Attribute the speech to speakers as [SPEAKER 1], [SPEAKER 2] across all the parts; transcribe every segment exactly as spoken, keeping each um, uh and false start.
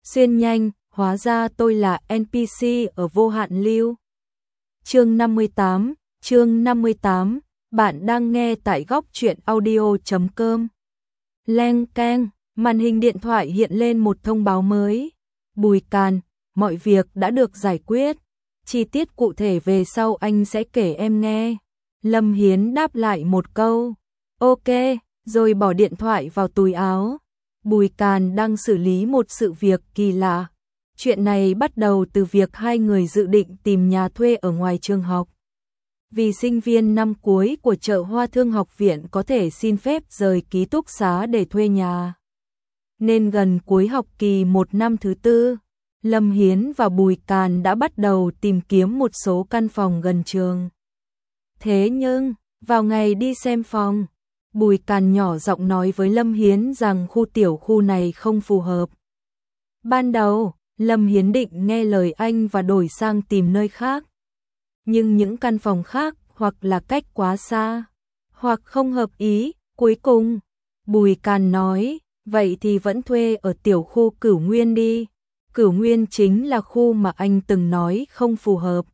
[SPEAKER 1] Xuyên nhanh, hóa ra tôi là en pê xê ở vô hạn lưu. Chương năm mươi tám, chương năm mươi tám, bạn đang nghe tại góc truyện audio.com. Leng keng, màn hình điện thoại hiện lên một thông báo mới. Bùi Càn, mọi việc đã được giải quyết. Chi tiết cụ thể về sau anh sẽ kể em nghe. Lâm Hiến đáp lại một câu. Ok, rồi bỏ điện thoại vào túi áo. Bùi Càn đang xử lý một sự việc kỳ lạ. Chuyện này bắt đầu từ việc hai người dự định tìm nhà thuê ở ngoài trường học. Vì sinh viên năm cuối của chợ Hoa Thương học viện có thể xin phép rời ký túc xá để thuê nhà. Nên gần cuối học kỳ một năm thứ tư, Lâm Hiến và Bùi Càn đã bắt đầu tìm kiếm một số căn phòng gần trường. Thế nhưng, vào ngày đi xem phòng, Bùi Càn nhỏ giọng nói với Lâm Hiến rằng khu tiểu khu này không phù hợp. Ban đầu, Lâm Hiến định nghe lời anh và đổi sang tìm nơi khác. Nhưng những căn phòng khác hoặc là cách quá xa, hoặc không hợp ý, cuối cùng, Bùi Càn nói, vậy thì vẫn thuê ở tiểu khu Cửu Nguyên đi. Cửu Nguyên chính là khu mà anh từng nói không phù hợp.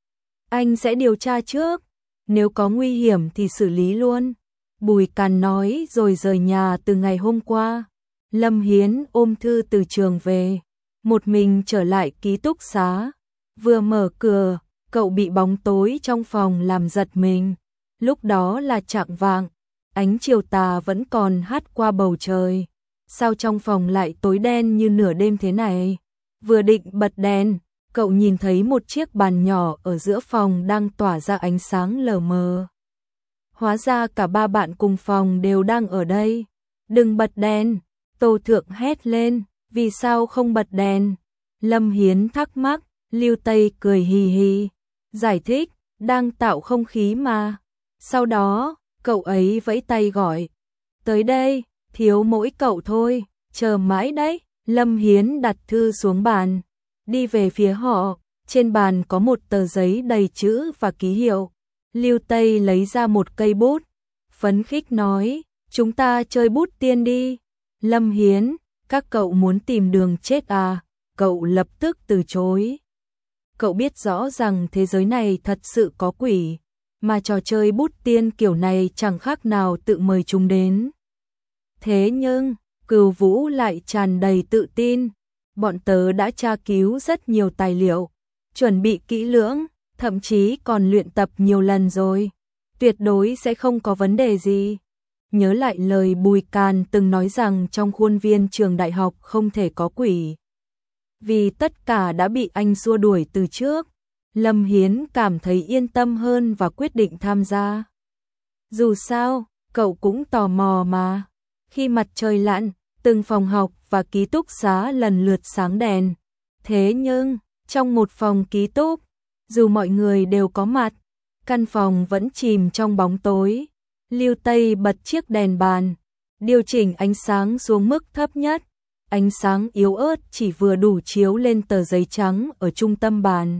[SPEAKER 1] Anh sẽ điều tra trước, nếu có nguy hiểm thì xử lý luôn. Bùi Càn nói rồi rời nhà từ ngày hôm qua. Lâm Hiến ôm thư từ trường về, một mình trở lại ký túc xá. Vừa mở cửa, cậu bị bóng tối trong phòng làm giật mình. Lúc đó là chạng vạng, ánh chiều tà vẫn còn hắt qua bầu trời. Sao trong phòng lại tối đen như nửa đêm thế này? Vừa định bật đèn, cậu nhìn thấy một chiếc bàn nhỏ ở giữa phòng đang tỏa ra ánh sáng lờ mờ. Hóa ra cả ba bạn cùng phòng đều đang ở đây. Đừng bật đèn, Tô Thượng hét lên, vì sao không bật đèn? Lâm Hiến thắc mắc, Lưu Tây cười hì hì, giải thích, đang tạo không khí mà. Sau đó, cậu ấy vẫy tay gọi, tới đây, thiếu mỗi cậu thôi, chờ mãi đấy. Lâm Hiến đặt thư xuống bàn, đi về phía họ, trên bàn có một tờ giấy đầy chữ và ký hiệu. Lưu Tây lấy ra một cây bút, phấn khích nói, chúng ta chơi bút tiên đi. Lâm Hiến, các cậu muốn tìm đường chết à? Cậu lập tức từ chối. Cậu biết rõ rằng thế giới này thật sự có quỷ, mà trò chơi bút tiên kiểu này chẳng khác nào tự mời chúng đến. Thế nhưng, Cửu Vũ lại tràn đầy tự tin. Bọn tớ đã tra cứu rất nhiều tài liệu, chuẩn bị kỹ lưỡng, thậm chí còn luyện tập nhiều lần rồi. Tuyệt đối sẽ không có vấn đề gì. Nhớ lại lời Bùi Càn từng nói rằng trong khuôn viên trường đại học không thể có quỷ. Vì tất cả đã bị anh xua đuổi từ trước, Lâm Hiến cảm thấy yên tâm hơn và quyết định tham gia. Dù sao, cậu cũng tò mò mà. Khi mặt trời lặn, từng phòng học và ký túc xá lần lượt sáng đèn. Thế nhưng, trong một phòng ký túc, dù mọi người đều có mặt, căn phòng vẫn chìm trong bóng tối. Lưu Tây bật chiếc đèn bàn, điều chỉnh ánh sáng xuống mức thấp nhất. Ánh sáng yếu ớt chỉ vừa đủ chiếu lên tờ giấy trắng ở trung tâm bàn.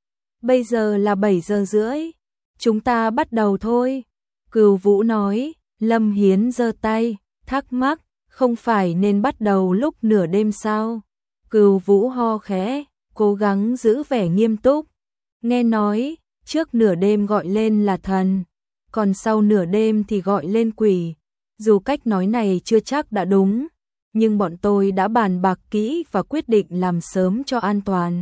[SPEAKER 1] Bây giờ là bảy giờ rưỡi, chúng ta bắt đầu thôi. Cửu Vũ nói. Lâm Hiến giơ tay, thắc mắc, không phải nên bắt đầu lúc nửa đêm sao? Cửu Vũ ho khẽ, cố gắng giữ vẻ nghiêm túc. Nghe nói, trước nửa đêm gọi lên là thần, còn sau nửa đêm thì gọi lên quỷ. Dù cách nói này chưa chắc đã đúng, nhưng bọn tôi đã bàn bạc kỹ và quyết định làm sớm cho an toàn.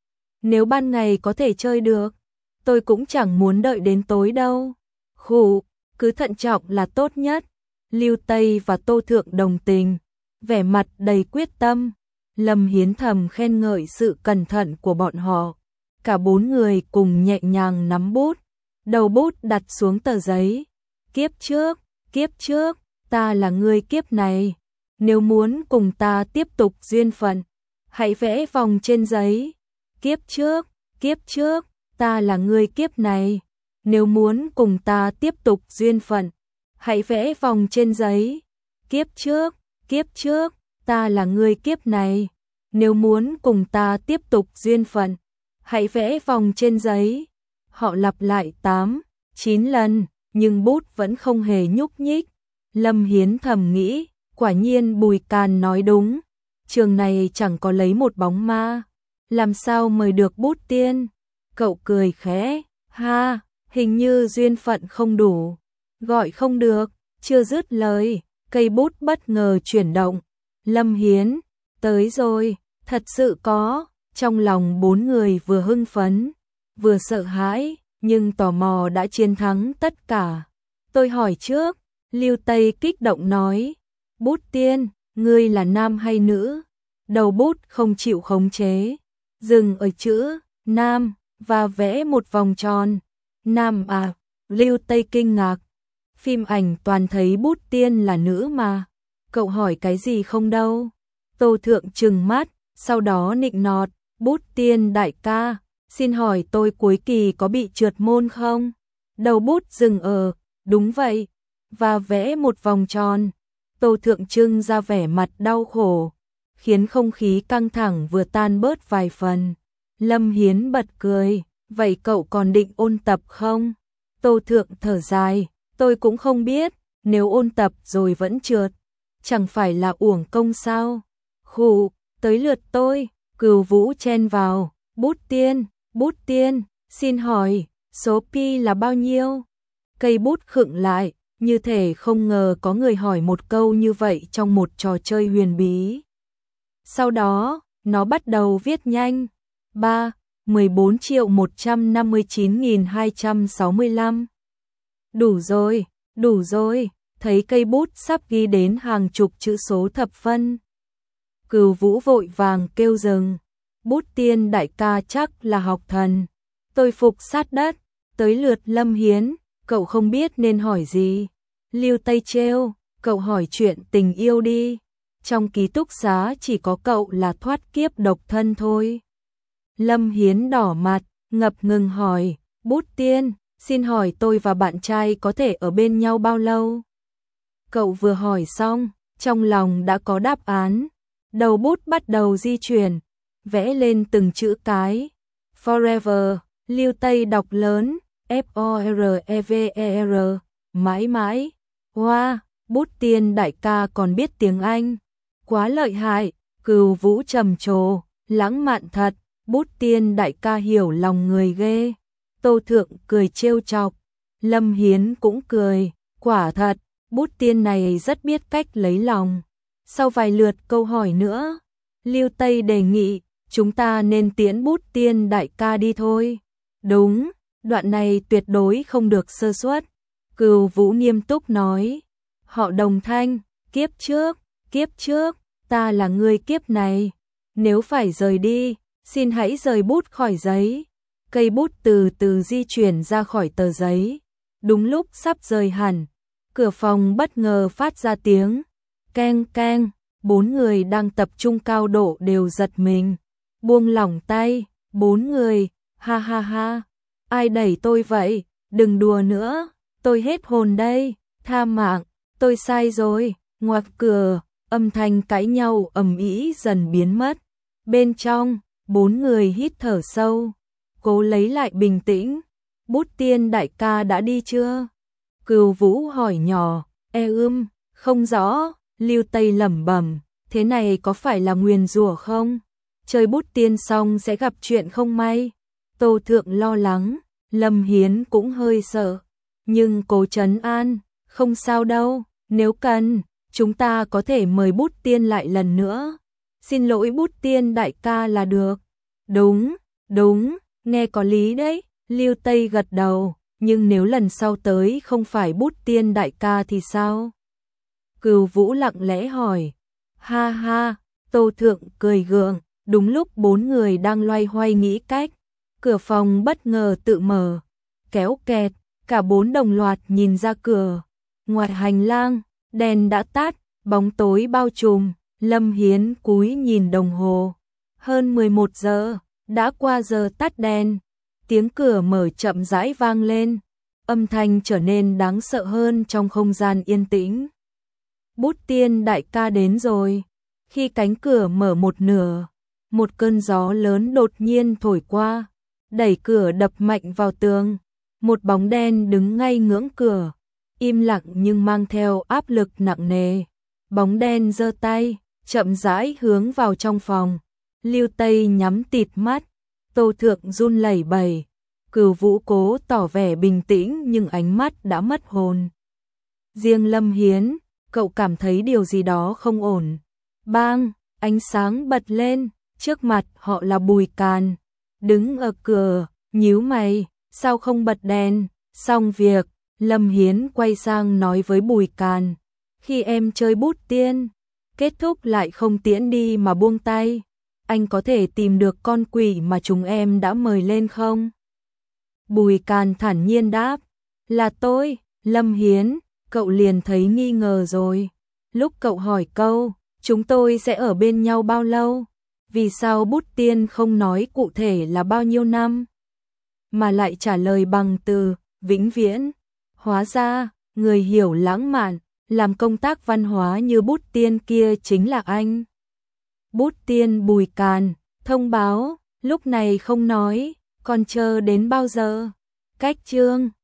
[SPEAKER 1] Nếu ban ngày có thể chơi được, tôi cũng chẳng muốn đợi đến tối đâu. Khụ, cứ thận trọng là tốt nhất. Lưu Tây và Tô Thượng đồng tình, vẻ mặt đầy quyết tâm. Lâm Hiến thầm khen ngợi sự cẩn thận của bọn họ. Cả bốn người cùng nhẹ nhàng nắm bút, đầu bút đặt xuống tờ giấy. Kiếp trước, kiếp trước, ta là người kiếp này. Nếu muốn cùng ta tiếp tục duyên phận, hãy vẽ vòng trên giấy. Kiếp trước, kiếp trước, ta là người kiếp này. Nếu muốn cùng ta tiếp tục duyên phận, hãy vẽ vòng trên giấy. Kiếp trước, kiếp trước, ta là người kiếp này. Nếu muốn cùng ta tiếp tục duyên phận, hãy vẽ vòng trên giấy. Họ lặp lại tám, chín lần, nhưng bút vẫn không hề nhúc nhích. Lâm Hiến thầm nghĩ, quả nhiên Bùi Càn nói đúng. trường này chẳng có lấy một bóng ma, làm sao mời được Bút Tiên? Cậu cười khẽ, ha, hình như duyên phận không đủ, gọi không được. Chưa dứt lời, cây bút bất ngờ chuyển động. Lâm Hiến, tới rồi, thật sự có. Trong lòng bốn người vừa hưng phấn, vừa sợ hãi, nhưng tò mò đã chiến thắng tất cả. Tôi hỏi trước, Lưu Tây kích động nói, Bút Tiên, ngươi là nam hay nữ? Đầu bút không chịu khống chế, dừng ở chữ nam và vẽ một vòng tròn. Nam à? Lưu Tây kinh ngạc. Phim ảnh toàn thấy Bút Tiên là nữ mà. Cậu hỏi cái gì không đâu? Tô Thượng trừng mắt, sau đó nịnh nọt, Bút Tiên đại ca, xin hỏi tôi cuối kỳ có bị trượt môn không? Đầu bút dừng ở, đúng vậy, và vẽ một vòng tròn. Tô Thượng trưng ra vẻ mặt đau khổ, khiến không khí căng thẳng vừa tan bớt vài phần. Lâm Hiến bật cười, vậy cậu còn định ôn tập không? Tô Thượng thở dài, tôi cũng không biết, nếu ôn tập rồi vẫn trượt, chẳng phải là uổng công sao? Khụ, tới lượt tôi. Cửu Vũ chen vào, Bút Tiên, Bút Tiên, xin hỏi, số pi là bao nhiêu? Cây bút khựng lại, như thể không ngờ có người hỏi một câu như vậy trong một trò chơi huyền bí. Sau đó, nó bắt đầu viết nhanh, ba, mười bốn triệu một trăm năm mươi chín nghìn hai trăm sáu mươi lăm. Đủ rồi, đủ rồi, thấy cây bút sắp ghi đến hàng chục chữ số thập phân. Cửu Vũ vội vàng kêu dừng, Bút Tiên đại ca chắc là học thần. Tôi phục sát đất, tới lượt Lâm Hiến, cậu không biết nên hỏi gì. Lưu Tây trêu, cậu hỏi chuyện tình yêu đi. Trong ký túc xá chỉ có cậu là thoát kiếp độc thân thôi. Lâm Hiến đỏ mặt, ngập ngừng hỏi, Bút Tiên, xin hỏi tôi và bạn trai có thể ở bên nhau bao lâu? Cậu vừa hỏi xong, trong lòng đã có đáp án. Đầu bút bắt đầu di chuyển, vẽ lên từng chữ cái. Forever, Lưu Tây đọc lớn, F O R E V E R, mãi mãi. Wow, Bút Tiên đại ca còn biết tiếng Anh. Quá lợi hại, Cửu Vũ trầm trồ, lãng mạn thật, Bút Tiên đại ca hiểu lòng người ghê. Tô Thượng cười trêu chọc, Lâm Hiến cũng cười, quả thật, Bút Tiên này rất biết cách lấy lòng. Sau vài lượt câu hỏi nữa, Lưu Tây đề nghị, chúng ta nên tiễn Bút Tiên đại ca đi thôi. Đúng, đoạn này tuyệt đối không được sơ suất. Cửu Vũ nghiêm túc nói, họ Đồng Thanh, kiếp trước, kiếp trước, ta là người kiếp này. Nếu phải rời đi, xin hãy rời bút khỏi giấy. Cây bút từ từ di chuyển ra khỏi tờ giấy. Đúng lúc sắp rời hẳn, cửa phòng bất ngờ phát ra tiếng keng keng. Bốn người đang tập trung cao độ đều giật mình, buông lỏng tay. Bốn người, ha ha ha, ai đẩy tôi vậy? Đừng đùa nữa, tôi hết hồn đây, tha mạng, tôi sai rồi. Ngoặc cửa, âm thanh cãi nhau ầm ĩ dần biến mất. Bên trong, bốn người hít thở sâu, cố lấy lại bình tĩnh. Bút Tiên đại ca đã đi chưa? Cửu Vũ hỏi nhỏ. E ưm, không rõ. Lưu Tây lẩm bẩm, thế này có phải là nguyền rủa không? Chơi Bút Tiên xong sẽ gặp chuyện không may. Tô Thượng lo lắng, Lâm Hiến cũng hơi sợ, nhưng cố trấn an, không sao đâu, nếu cần, chúng ta có thể mời Bút Tiên lại lần nữa. Xin lỗi Bút Tiên đại ca là được. Đúng, đúng, nghe có lý đấy. Lưu Tây gật đầu, nhưng nếu lần sau tới không phải Bút Tiên đại ca thì sao? Cửu Vũ lặng lẽ hỏi. Ha ha, Tô Thượng cười gượng. Đúng lúc bốn người đang loay hoay nghĩ cách, cửa phòng bất ngờ tự mở, kéo kẹt, cả bốn đồng loạt nhìn ra cửa. Ngoài hành lang, đèn đã tắt, bóng tối bao trùm. Lâm Hiến cúi nhìn đồng hồ, hơn mười một giờ, đã qua giờ tắt đèn. Tiếng cửa mở chậm rãi vang lên, âm thanh trở nên đáng sợ hơn trong không gian yên tĩnh. Bút Tiên đại ca đến rồi. Khi cánh cửa mở một nửa, một cơn gió lớn đột nhiên thổi qua, đẩy cửa đập mạnh vào tường. Một bóng đen đứng ngay ngưỡng cửa, im lặng nhưng mang theo áp lực nặng nề. Bóng đen giơ tay, chậm rãi hướng vào trong phòng. Lưu Tây nhắm tịt mắt, Tô Thượng run lẩy bẩy. Cửu Vũ cố tỏ vẻ bình tĩnh nhưng ánh mắt đã mất hồn. Riêng Lâm Hiến, cậu cảm thấy điều gì đó không ổn. Bang, ánh sáng bật lên, trước mặt họ là Bùi Càn, đứng ở cửa, nhíu mày, sao không bật đèn? Xong việc, Lâm Hiến quay sang nói với Bùi Càn, khi em chơi bút tiên, kết thúc lại không tiễn đi mà buông tay, anh có thể tìm được con quỷ mà chúng em đã mời lên không? Bùi Càn thản nhiên đáp, là tôi. Lâm Hiến, cậu liền thấy nghi ngờ rồi. Lúc cậu hỏi câu, chúng tôi sẽ ở bên nhau bao lâu? Vì sao bút tiên không nói cụ thể là bao nhiêu năm? Mà lại trả lời bằng từ, vĩnh viễn. Hóa ra, người hiểu lãng mạn, làm công tác văn hóa như bút tiên kia chính là anh. Bút tiên Bùi Càn, thông báo, lúc này không nói, còn chờ đến bao giờ? Cách chương